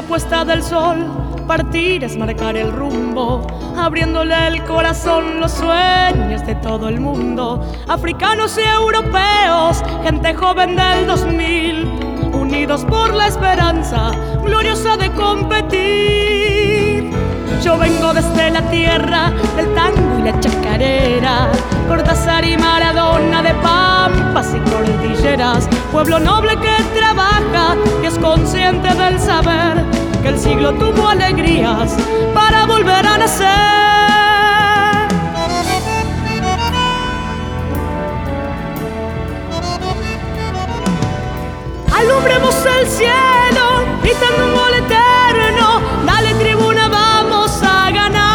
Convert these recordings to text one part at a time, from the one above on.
puesta del sol, partir es marcar el rumbo, abriéndole el corazón los sueños de todo el mundo. Africanos y europeos, gente joven del 2000, unidos por la esperanza gloriosa de competir. Yo vengo desde la tierra del tango y la chacarera, Cortázar y Maradona, de pampas y cordilleras. Pueblo noble que trabaja y es consciente del saber que el siglo tuvo alegrías para volver a nacer. Alumbremos el cielo, gritando un gol eterno. Dale tribuna, vamos a ganar.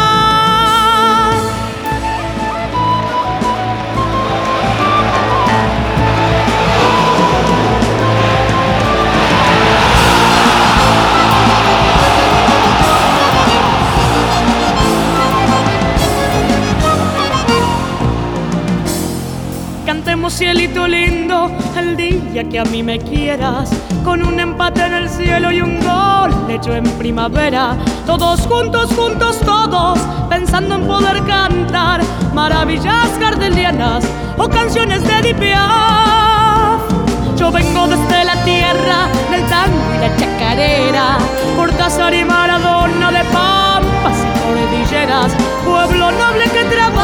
Cantemos, cielito lindo, el día que a mí me quieras, con un empate en el cielo y un gol hecho en primavera. Todos juntos, juntos todos, pensando en poder cantar maravillas gardelianas o canciones de Edith Piaf. Yo vengo desde la tierra del tango y la chacarera, Cortázar y Maradona, de pampas y cordilleras. Pueblo noble que trabaja